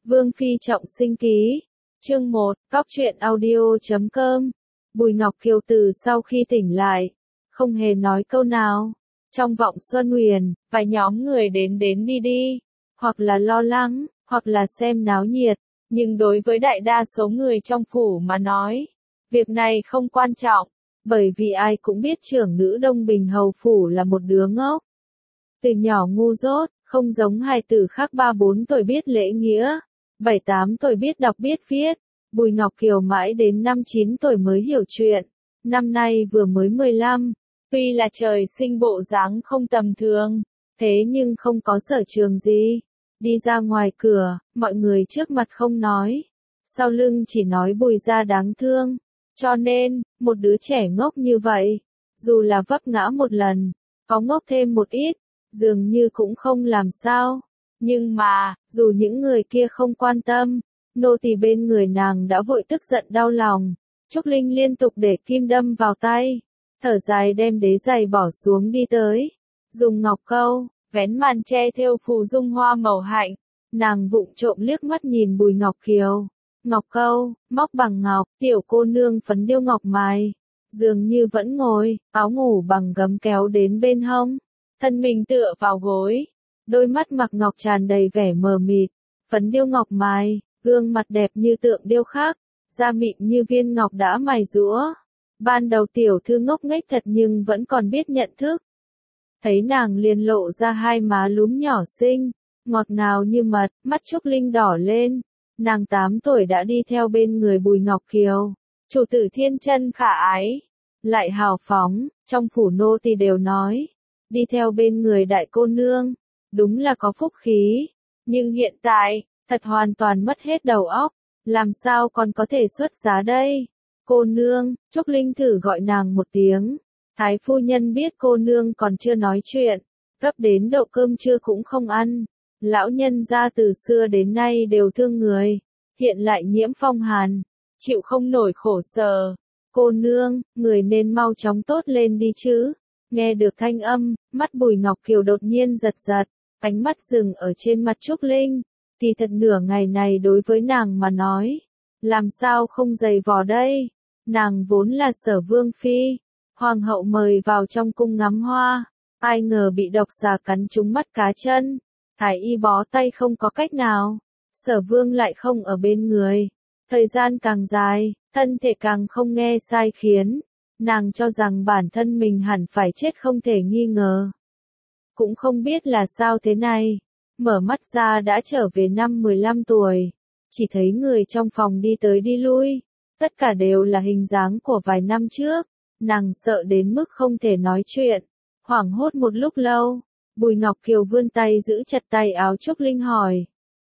Vương Phi trọng sinh ký. Chương 1, Cóc truyện audio.com. Bùi Ngọc Kiều từ sau khi tỉnh lại, không hề nói câu nào. Trong vọng Xuân Huyền, vài nhóm người đến đi, hoặc là lo lắng, hoặc là xem náo nhiệt, nhưng đối với đại đa số người trong phủ mà nói, việc này không quan trọng, bởi vì ai cũng biết trưởng nữ Đông Bình hầu phủ là một đứa ngốc. Từ nhỏ ngu dốt, không giống hài tử khác 3-4 tuổi biết lễ nghĩa, 7-8 tuổi biết đọc biết viết. Bùi Ngọc Kiều mãi đến 5-9 tuổi mới hiểu chuyện, năm nay vừa mới 15, tuy là trời sinh bộ dáng không tầm thường, thế nhưng không có sở trường gì. Đi ra ngoài cửa, mọi người trước mặt không nói, sau lưng chỉ nói Bùi gia đáng thương, cho nên, một đứa trẻ ngốc như vậy, dù là vấp ngã một lần, có ngốc thêm một ít, dường như cũng không làm sao. Nhưng mà, dù những người kia không quan tâm, nô tỳ bên người nàng đã vội tức giận đau lòng. Trúc Linh liên tục để kim đâm vào tay, thở dài đem đế giày bỏ xuống đi tới, dùng ngọc câu, vén màn che thêu phù dung hoa màu hạnh. Nàng vụng trộm liếc mắt nhìn Bùi Ngọc Kiều. Ngọc câu, móc bằng ngọc, tiểu cô nương phấn điêu ngọc mài, dường như vẫn ngồi, áo ngủ bằng gấm kéo đến bên hông, thân mình tựa vào gối, đôi mắt mặc ngọc tràn đầy vẻ mờ mịt, phấn điêu ngọc mài, gương mặt đẹp như tượng điêu khắc, da mịn như viên ngọc đã mài rũa. Ban đầu tiểu thư ngốc nghếch thật nhưng vẫn còn biết nhận thức. Thấy nàng liền lộ ra hai má lúm nhỏ xinh, ngọt ngào như mật, mắt Trúc Linh đỏ lên. Nàng 8 tuổi đã đi theo bên người Bùi Ngọc Kiều, chủ tử thiên chân khả ái, lại hào phóng, trong phủ nô tỳ đều nói, đi theo bên người đại cô nương, đúng là có phúc khí, nhưng hiện tại, thật hoàn toàn mất hết đầu óc, làm sao còn có thể xuất giá đây? Cô nương, Trúc Linh thử gọi nàng một tiếng, thái phu nhân biết cô nương còn chưa nói chuyện, gấp đến độ cơm trưa cũng không ăn. Lão nhân gia từ xưa đến nay đều thương người, hiện lại nhiễm phong hàn, chịu không nổi khổ sở. Cô nương, người nên mau chóng tốt lên đi chứ. Nghe được thanh âm, mắt Bùi Ngọc Kiều đột nhiên giật giật, ánh mắt dừng ở trên mặt Trúc Linh. Kỳ thật nửa ngày này đối với nàng mà nói, làm sao không dày vò đây? Nàng vốn là Sở Vương Phi, hoàng hậu mời vào trong cung ngắm hoa, ai ngờ bị độc xà cắn trúng mắt cá chân. Thái y bó tay không có cách nào, Sở Vương lại không ở bên người. Thời gian càng dài, thân thể càng không nghe sai khiến, nàng cho rằng bản thân mình hẳn phải chết không thể nghi ngờ. Cũng không biết là sao thế này, mở mắt ra đã trở về năm 15 tuổi, chỉ thấy người trong phòng đi tới đi lui, tất cả đều là hình dáng của vài năm trước, nàng sợ đến mức không thể nói chuyện, hoảng hốt một lúc lâu. Bùi Ngọc Kiều vươn tay giữ chặt tay áo Trúc Linh hỏi.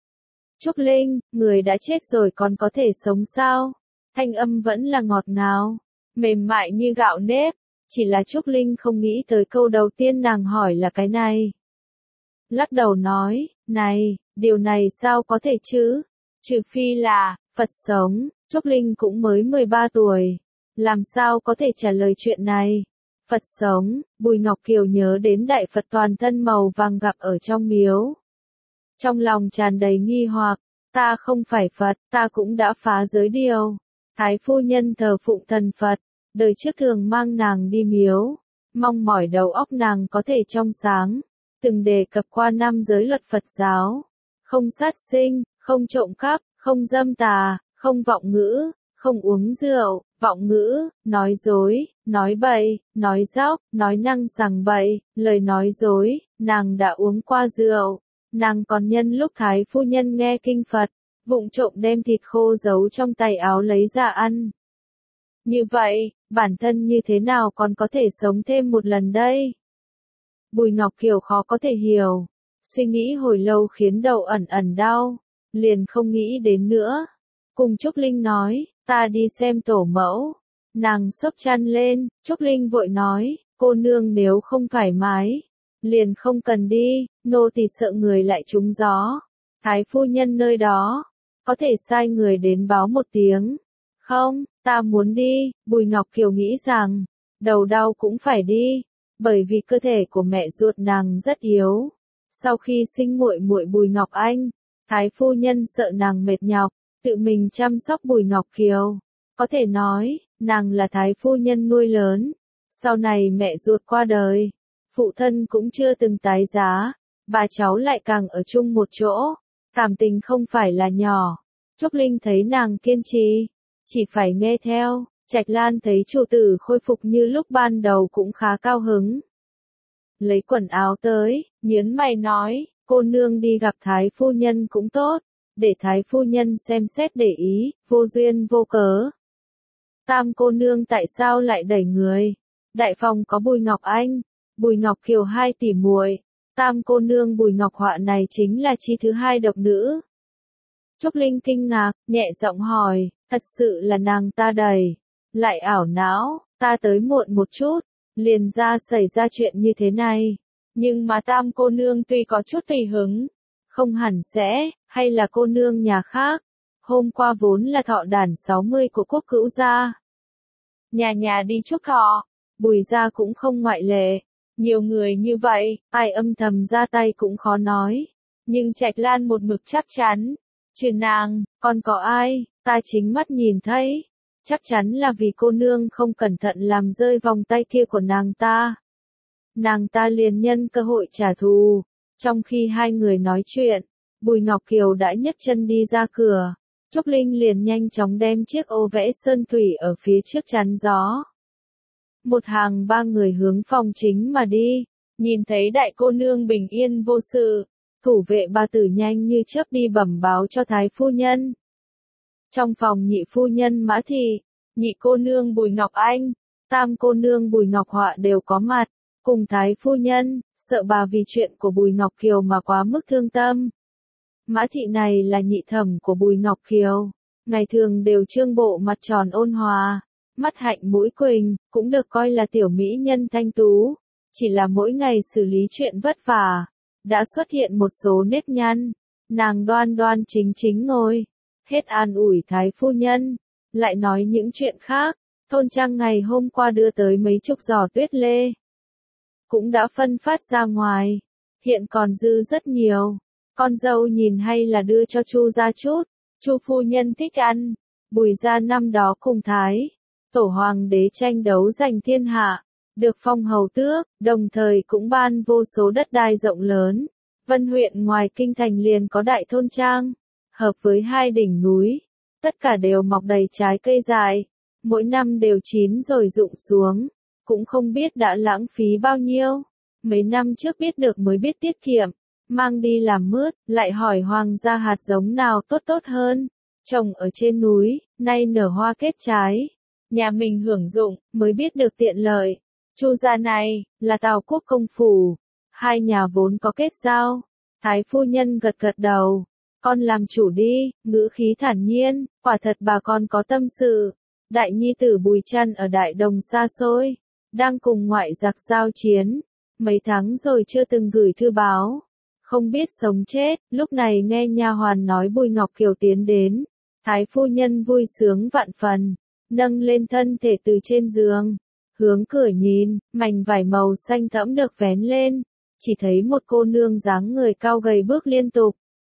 Trúc Linh, người đã chết rồi còn có thể sống sao? Thanh âm vẫn là ngọt ngào, mềm mại như gạo nếp, chỉ là Trúc Linh không nghĩ tới câu đầu tiên nàng hỏi là cái này. Lắc đầu nói, này, điều này sao có thể chứ? Trừ phi là, Phật sống, Trúc Linh cũng mới 13 tuổi, làm sao có thể trả lời chuyện này? Phật sống, Bùi Ngọc Kiều nhớ đến đại Phật toàn thân màu vàng gặp ở trong miếu. Trong lòng tràn đầy nghi hoặc, ta không phải Phật, ta cũng đã phá giới điều. Thái phu nhân thờ phụng thần Phật, đời trước thường mang nàng đi miếu, mong mỏi đầu óc nàng có thể trong sáng, từng đề cập qua 5 giới luật Phật giáo, không sát sinh, không trộm cắp, không dâm tà, không vọng ngữ, không uống rượu, vọng ngữ, nói dối, nói bậy, nói dóc, nói năng sằng bậy, lời nói dối, nàng đã uống qua rượu, nàng còn nhân lúc thái phu nhân nghe kinh Phật, vụng trộm đem thịt khô giấu trong tay áo lấy ra ăn. Như vậy, bản thân như thế nào còn có thể sống thêm một lần đây? Bùi Ngọc Kiều khó có thể hiểu, suy nghĩ hồi lâu khiến đầu ẩn ẩn đau, liền không nghĩ đến nữa. Cùng Trúc Linh nói, ta đi xem tổ mẫu. Nàng xốc chăn lên, Trúc Linh vội nói, cô nương nếu không thoải mái, liền không cần đi, nô tỳ sợ người lại trúng gió. Thái phu nhân nơi đó, có thể sai người đến báo một tiếng. Không, ta muốn đi, Bùi Ngọc Kiều nghĩ rằng, đầu đau cũng phải đi, bởi vì cơ thể của mẹ ruột nàng rất yếu. Sau khi sinh muội muội Bùi Ngọc Anh, Thái phu nhân sợ nàng mệt nhọc, tự mình chăm sóc Bùi Ngọc Kiều. Có thể nói, nàng là thái phu nhân nuôi lớn. Sau này mẹ ruột qua đời, phụ thân cũng chưa từng tái giá, bà cháu lại càng ở chung một chỗ. Cảm tình không phải là nhỏ. Trúc Linh thấy nàng kiên trì, chỉ phải nghe theo. Trạch Lan thấy chủ tử khôi phục như lúc ban đầu cũng khá cao hứng. Lấy quần áo tới, nhớn mày nói, cô nương đi gặp thái phu nhân cũng tốt, để thái phu nhân xem xét để ý, vô duyên vô cớ. Tam cô nương tại sao lại đẩy người? Đại phòng có Bùi Ngọc Anh, Bùi Ngọc Kiều hai tỷ muội, tam cô nương Bùi Ngọc Họa này chính là chi thứ hai độc nữ. Trúc Linh kinh ngạc, nhẹ giọng hỏi, thật sự là nàng ta đẩy, lại ảo não, ta tới muộn một chút, liền xảy ra chuyện như thế này. Nhưng mà tam cô nương tuy có chút tùy hứng, không hẳn sẽ, hay là cô nương nhà khác. Hôm qua vốn là thọ đản 60 của Quốc Cữu gia. Nhà nhà đi chúc thọ, Bùi gia cũng không ngoại lệ. Nhiều người như vậy, ai âm thầm ra tay cũng khó nói. Nhưng Trạch Lan một mực chắc chắn, trừ nàng, còn có ai, ta chính mắt nhìn thấy. Chắc chắn là vì cô nương không cẩn thận làm rơi vòng tay kia của nàng ta. Nàng ta liền nhân cơ hội trả thù. Trong khi hai người nói chuyện, Bùi Ngọc Kiều đã nhấc chân đi ra cửa. Trúc Linh liền nhanh chóng đem chiếc ô vẽ sơn thủy ở phía trước chắn gió. Một hàng ba người hướng phòng chính mà đi, nhìn thấy đại cô nương bình yên vô sự, thủ vệ ba tử nhanh như chớp đi bẩm báo cho thái phu nhân. Trong phòng nhị phu nhân Mã Thị, nhị cô nương Bùi Ngọc Anh, tam cô nương Bùi Ngọc Họa đều có mặt, cùng thái phu nhân, sợ bà vì chuyện của Bùi Ngọc Kiều mà quá mức thương tâm. Mã Thị này là nhị thẩm của Bùi Ngọc Kiều, ngày thường đều trương bộ mặt tròn ôn hòa, mắt hạnh mũi quỳnh, cũng được coi là tiểu mỹ nhân thanh tú, chỉ là mỗi ngày xử lý chuyện vất vả, đã xuất hiện một số nếp nhăn, nàng đoan đoan chính chính ngồi, hết an ủi thái phu nhân, lại nói những chuyện khác, thôn trang ngày hôm qua đưa tới mấy chục giỏ tuyết lê, cũng đã phân phát ra ngoài, hiện còn dư rất nhiều. Con dâu nhìn hay là đưa cho Chu gia chút, Chu phu nhân thích ăn. Bùi gia năm đó cùng Thái tổ hoàng đế tranh đấu giành thiên hạ, được phong hầu tước, đồng thời cũng ban vô số đất đai rộng lớn. Vân huyện ngoài kinh thành liền có đại thôn trang, hợp với hai đỉnh núi, tất cả đều mọc đầy trái cây dại, mỗi năm đều chín rồi rụng xuống, cũng không biết đã lãng phí bao nhiêu. Mấy năm trước biết được mới biết tiết kiệm. Mang đi làm mướt, lại hỏi hoàng gia hạt giống nào tốt hơn. Trồng ở trên núi, nay nở hoa kết trái. Nhà mình hưởng dụng, mới biết được tiện lợi. Chu gia này, là Tào Quốc công phủ. Hai nhà vốn có kết giao. Thái phu nhân gật gật đầu. Con làm chủ đi, ngữ khí thản nhiên, quả thật bà con có tâm sự. Đại nhi tử Bùi Trăn ở Đại Đồng xa xôi, đang cùng ngoại giặc giao chiến. Mấy tháng rồi chưa từng gửi thư báo. Không biết sống chết, lúc này nghe nha hoàn nói Bùi Ngọc Kiều tiến đến, thái phu nhân vui sướng vạn phần, nâng lên thân thể từ trên giường, hướng cửa nhìn, mảnh vải màu xanh thẫm được vén lên, chỉ thấy một cô nương dáng người cao gầy bước liên tục.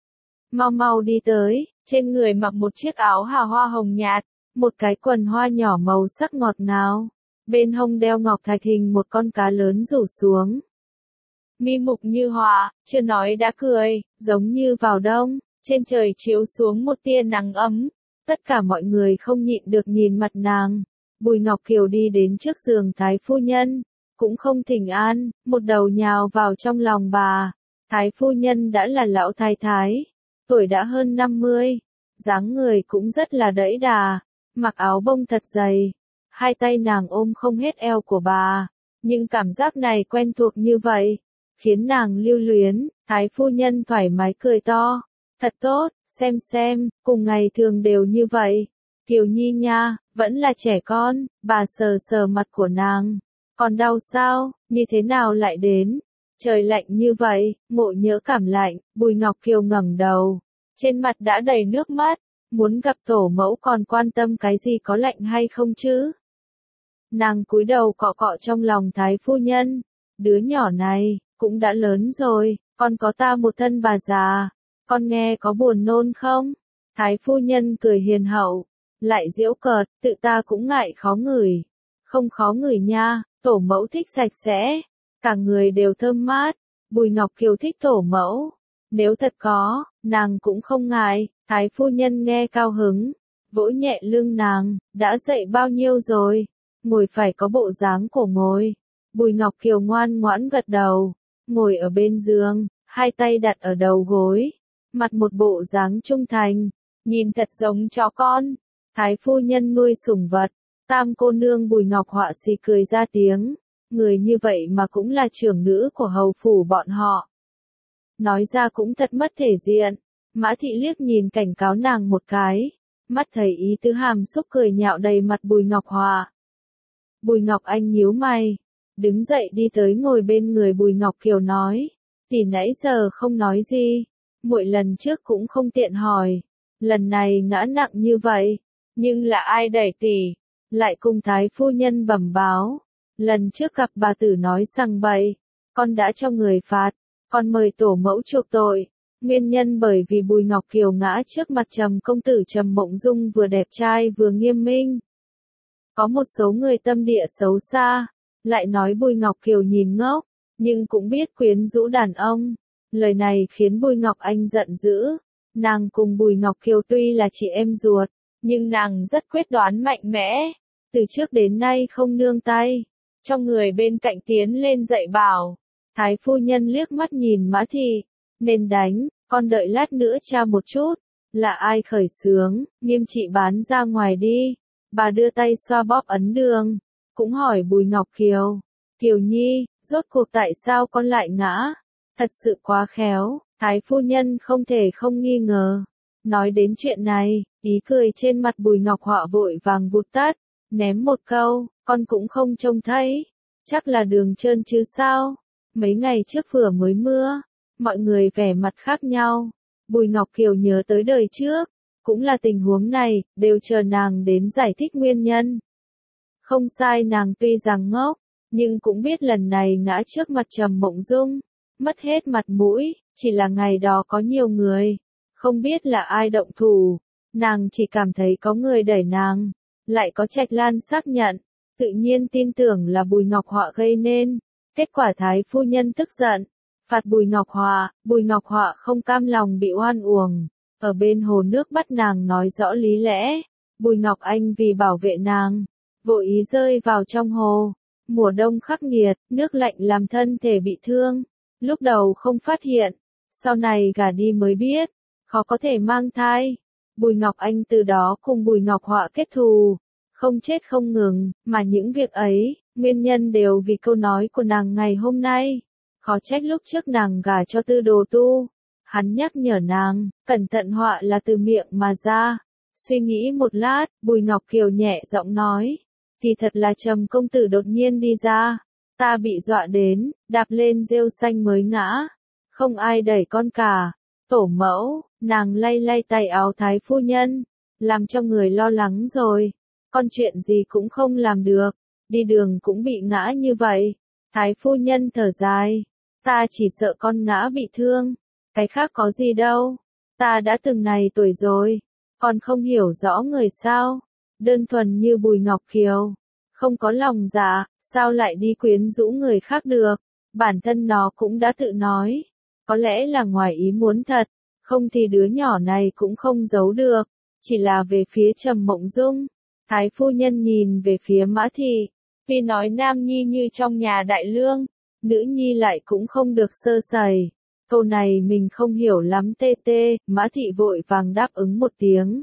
Mau mau đi tới, trên người mặc một chiếc áo hà hoa hồng nhạt, một cái quần hoa nhỏ màu sắc ngọt ngào, bên hông đeo ngọc thạch hình một con cá lớn rủ xuống. Mi mục như họa, chưa nói đã cười, giống như vào đông, trên trời chiếu xuống một tia nắng ấm. Tất cả mọi người không nhịn được nhìn mặt nàng. Bùi Ngọc Kiều đi đến trước giường thái phu nhân, cũng không thỉnh an, một đầu nhào vào trong lòng bà. Thái phu nhân đã là lão thái thái, tuổi đã hơn 50, dáng người cũng rất là đẫy đà, mặc áo bông thật dày, hai tay nàng ôm không hết eo của bà, nhưng cảm giác này quen thuộc như vậy, khiến nàng lưu luyến. Thái phu nhân thoải mái cười to, thật tốt, xem, cùng ngày thường đều như vậy. Kiều Nhi nha, vẫn là trẻ con. Bà sờ sờ mặt của nàng, còn đau sao, như thế nào lại đến? Trời lạnh như vậy, ngộ nhớ cảm lạnh. Bùi Ngọc Kiều ngẩng đầu, trên mặt đã đầy nước mắt, muốn gặp tổ mẫu còn quan tâm cái gì có lạnh hay không chứ? Nàng cúi đầu cọ cọ trong lòng thái phu nhân, đứa nhỏ này cũng đã lớn rồi, còn có ta một thân bà già, con nghe có buồn nôn không? Thái phu nhân cười hiền hậu, lại giễu cợt, tự ta cũng ngại khó ngửi. Không khó ngửi nha, tổ mẫu thích sạch sẽ, cả người đều thơm mát. Bùi Ngọc Kiều thích tổ mẫu. Nếu thật có, nàng cũng không ngại. Thái phu nhân nghe cao hứng, vỗ nhẹ lưng nàng, đã dậy bao nhiêu rồi? Ngồi phải có bộ dáng cổ ngồi. Bùi Ngọc Kiều ngoan ngoãn gật đầu, ngồi ở bên giường, hai tay đặt ở đầu gối, mặt một bộ dáng trung thành, nhìn thật giống chó con. Thái phu nhân nuôi sủng vật. Tam cô nương Bùi Ngọc Họa xì cười ra tiếng, người như vậy mà cũng là trưởng nữ của hầu phủ bọn họ. Nói ra cũng thật mất thể diện. Mã thị liếc nhìn cảnh cáo nàng một cái, mắt thấy ý tứ hàm xúc cười nhạo đầy mặt Bùi Ngọc Họa. Bùi Ngọc Anh nhíu mày, đứng dậy đi tới ngồi bên người Bùi Ngọc Kiều nói, tỷ nãy giờ không nói gì, muội lần trước cũng không tiện hỏi, lần này ngã nặng như vậy, nhưng là ai đẩy tỷ? Lại cùng thái phu nhân bẩm báo, lần trước gặp bà tử nói rằng bậy, con đã cho người phạt, con mời tổ mẫu chuộc tội. Nguyên nhân bởi vì Bùi Ngọc Kiều ngã trước mặt Trầm công tử Trầm Mộng Dung vừa đẹp trai vừa nghiêm minh. Có một số người tâm địa xấu xa, lại nói Bùi Ngọc Kiều nhìn ngốc, nhưng cũng biết quyến rũ đàn ông. Lời này khiến Bùi Ngọc Anh giận dữ. Nàng cùng Bùi Ngọc Kiều tuy là chị em ruột, nhưng nàng rất quyết đoán mạnh mẽ. Từ trước đến nay không nương tay. Trong người bên cạnh tiến lên dạy bảo. Thái phu nhân liếc mắt nhìn Mã Thị. Nên đánh, con đợi lát nữa tra một chút. Là ai khởi xướng, nghiêm trị bán ra ngoài đi. Bà đưa tay xoa bóp ấn đường. Cũng hỏi Bùi Ngọc Kiều. Kiều Nhi, rốt cuộc tại sao con lại ngã? Thật sự quá khéo, Thái phu nhân không thể không nghi ngờ. Nói đến chuyện này, ý cười trên mặt Bùi Ngọc Họa vội vàng vụt tắt. Ném một câu, con cũng không trông thấy. Chắc là đường trơn chứ sao? Mấy ngày trước vừa mới mưa. Mọi người vẻ mặt khác nhau. Bùi Ngọc Kiều nhớ tới đời trước. Cũng là tình huống này, đều chờ nàng đến giải thích nguyên nhân. Không sai, nàng tuy rằng ngốc, nhưng cũng biết lần này ngã trước mặt Trầm Mộng Dung. Mất hết mặt mũi, chỉ là ngày đó có nhiều người. Không biết là ai động thủ. Nàng chỉ cảm thấy có người đẩy nàng. Lại có Trạch Lan xác nhận. Tự nhiên tin tưởng là Bùi Ngọc Họa gây nên. Kết quả thái phu nhân tức giận. Phạt Bùi Ngọc Họa không cam lòng bị oan uổng. Ở bên hồ nước bắt nàng nói rõ lý lẽ. Bùi Ngọc Anh vì bảo vệ nàng, vội ý rơi vào trong hồ. Mùa đông khắc nghiệt, nước lạnh làm thân thể bị thương. Lúc đầu không phát hiện, sau này gả đi mới biết, khó có thể mang thai. Bùi Ngọc Anh từ đó cùng Bùi Ngọc Họa kết thù, không chết không ngừng, mà những việc ấy, nguyên nhân đều vì câu nói của nàng ngày hôm nay. Khó trách lúc trước nàng gả cho Tư Đồ Tu. Hắn nhắc nhở nàng, cẩn thận họa là từ miệng mà ra. Suy nghĩ một lát, Bùi Ngọc Kiều nhẹ giọng nói, thì thật là Trầm công tử đột nhiên đi ra. Ta bị dọa đến, đạp lên rêu xanh mới ngã. Không ai đẩy con cả. Tổ mẫu, nàng lay lay tay áo thái phu nhân, làm cho người lo lắng rồi. Con chuyện gì cũng không làm được, đi đường cũng bị ngã như vậy. Thái phu nhân thở dài, ta chỉ sợ con ngã bị thương. Cái khác có gì đâu, ta đã từng này tuổi rồi, còn không hiểu rõ người sao, đơn thuần như Bùi Ngọc Kiều, không có lòng dạ, sao lại đi quyến rũ người khác được, bản thân nó cũng đã tự nói, có lẽ là ngoài ý muốn thật, không thì đứa nhỏ này cũng không giấu được, chỉ là về phía Trầm Mộng Dung, thái phu nhân nhìn về phía Mã Thị, tuy nói nam nhi như trong nhà đại lương, nữ nhi lại cũng không được sơ sẩy. Câu này mình không hiểu lắm tê tê, Mã Thị vội vàng đáp ứng một tiếng.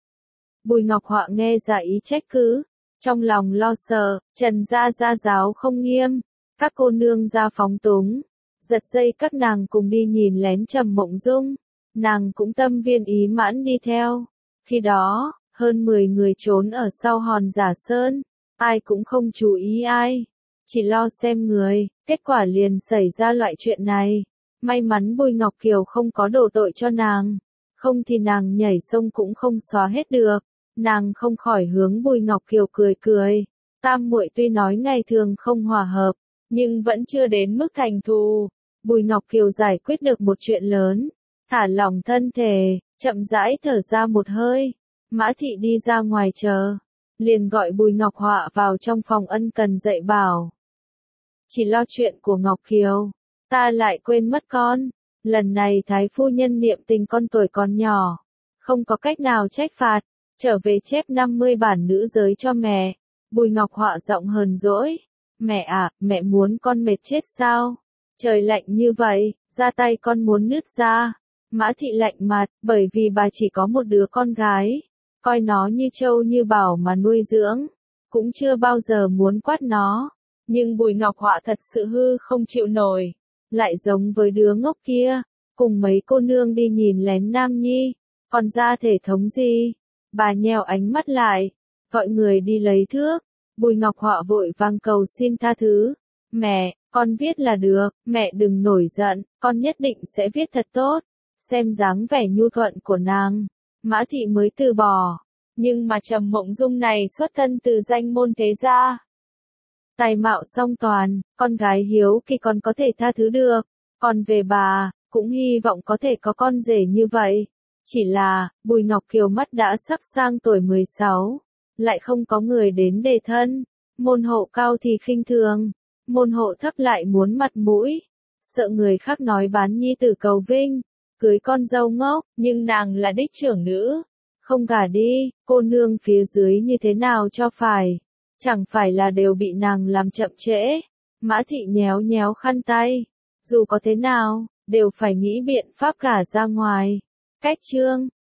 Bùi Ngọc Họa nghe ra ý trách cứ, trong lòng lo sợ, Trần gia gia giáo không nghiêm, các cô nương gia phóng túng, giật dây các nàng cùng đi nhìn lén Trầm Mộng Dung, nàng cũng tâm viên ý mãn đi theo. Khi đó, hơn 10 người trốn ở sau hòn Giả Sơn, ai cũng không chú ý ai, chỉ lo xem người, kết quả liền xảy ra loại chuyện này. May mắn Bùi Ngọc Kiều không có đổ tội cho nàng, không thì nàng nhảy sông cũng không xóa hết được. Nàng không khỏi hướng Bùi Ngọc Kiều cười cười. Tam muội tuy nói ngày thường không hòa hợp, nhưng vẫn chưa đến mức thành thù. Bùi Ngọc Kiều giải quyết được một chuyện lớn, thả lỏng thân thể, chậm rãi thở ra một hơi. Mã Thị đi ra ngoài chờ, liền gọi Bùi Ngọc Họa vào trong phòng ân cần dạy bảo. Chỉ lo chuyện của Ngọc Kiều, ta lại quên mất con. Lần này Thái phu nhân niệm tình con tuổi còn nhỏ, không có cách nào trách phạt, trở về chép 50 bản nữ giới cho mẹ. Bùi Ngọc Họa giọng hờn dỗi. Mẹ à, mẹ muốn con mệt chết sao? Trời lạnh như vậy, da tay con muốn nứt ra. Mã Thị lạnh mặt, bởi vì bà chỉ có một đứa con gái, coi nó như trâu như bảo mà nuôi dưỡng, cũng chưa bao giờ muốn quát nó. Nhưng Bùi Ngọc Họa thật sự hư không chịu nổi, lại giống với đứa ngốc kia, cùng mấy cô nương đi nhìn lén Nam Nhi, còn ra thể thống gì? Bà nheo ánh mắt lại, gọi người đi lấy thước. Bùi Ngọc Họa vội vang cầu xin tha thứ. Mẹ, con viết là được, mẹ đừng nổi giận, con nhất định sẽ viết thật tốt. Xem dáng vẻ nhu thuận của nàng, Mã Thị mới từ bỏ. Nhưng mà Trầm Mộng Dung này xuất thân từ danh môn thế gia, tài mạo song toàn, con gái hiếu kỳ còn có thể tha thứ được. Còn về bà, cũng hy vọng có thể có con rể như vậy. Chỉ là, Bùi Ngọc Kiều mắt đã sắp sang tuổi 16, lại không có người đến đề thân. Môn hộ cao thì khinh thường, môn hộ thấp lại muốn mặt mũi. Sợ người khác nói bán nhi tử cầu vinh, cưới con dâu ngốc, nhưng nàng là đích trưởng nữ. Không gả đi, cô nương phía dưới như thế nào cho phải? Chẳng phải là đều bị nàng làm chậm trễ. Mã Thị nhéo nhéo khăn tay. Dù có thế nào, đều phải nghĩ biện pháp gả ra ngoài. Cách chương